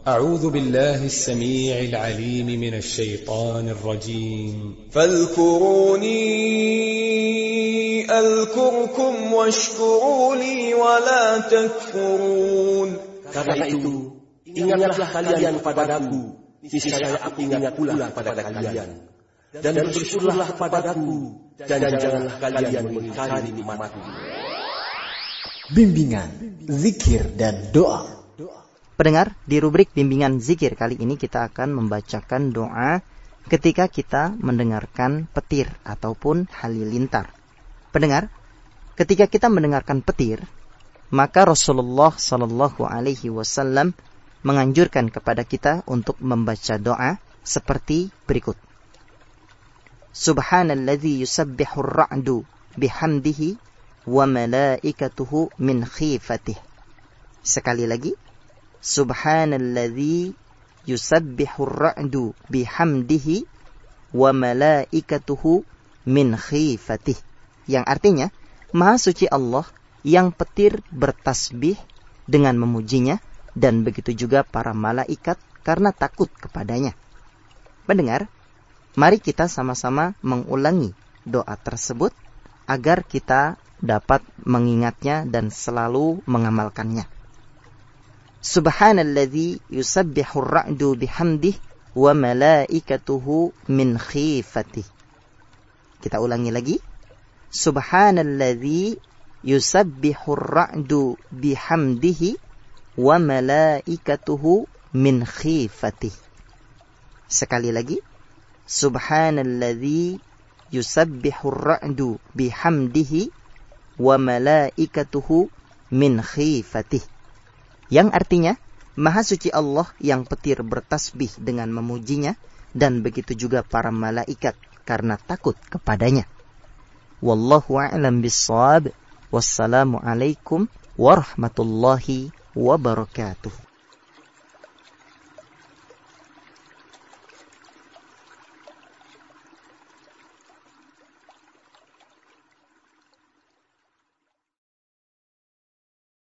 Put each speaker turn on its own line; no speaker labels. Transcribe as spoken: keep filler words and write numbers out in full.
أعوذ بالله السميع العليم من الشيطان الرجيم
فاذكروني أذكركم واشكروا لي ولا تكفرون.
Karena itu, ingatlah kalian kepadaku, niscaya aku ingat pula pada kalian. Dan bersyukurlah kepadaku, dan janganlah kalian mengingkari nikmatku.
Bimbingan, zikir, dan doa.
Pendengar, di rubrik bimbingan zikir kali ini kita akan membacakan doa ketika kita mendengarkan petir ataupun halilintar. Pendengar, ketika kita mendengarkan petir, maka Rasulullah Sallallahu Alaihi Wasallam menganjurkan kepada kita untuk membaca doa seperti berikut. Subhanalladzi yusabbihur ra'du bihamdihi wa malaikatuhu min khifatihi. Sekali lagi. Subhanalladzi yusabbihur ra'du bihamdihi wa malaikatuhu min khifatihi. Yang artinya, Maha suci Allah yang petir bertasbih dengan memujinya, dan begitu juga para malaikat karena takut kepadanya. Pendengar, mari kita sama-sama mengulangi doa tersebut agar kita dapat mengingatnya dan selalu mengamalkannya. Subhanalladzi yusabbihur ra'du bihamdihi wa malaikatuhu min khifatihi. Kita ulangi lagi. Subhanalladzi yusabbihur ra'du bihamdihi wa malaikatuhu min khifatihi. Sekali lagi. Subhanalladzi yusabbihur ra'du bihamdihi wa malaikatuhu min khifatihi. Yang artinya, Maha suci Allah yang petir bertasbih dengan memujinya, dan begitu juga para malaikat karena takut kepadanya. Wallahu a'lam bissawab. Wassalamu alaikum warahmatullahi wabarakatuh.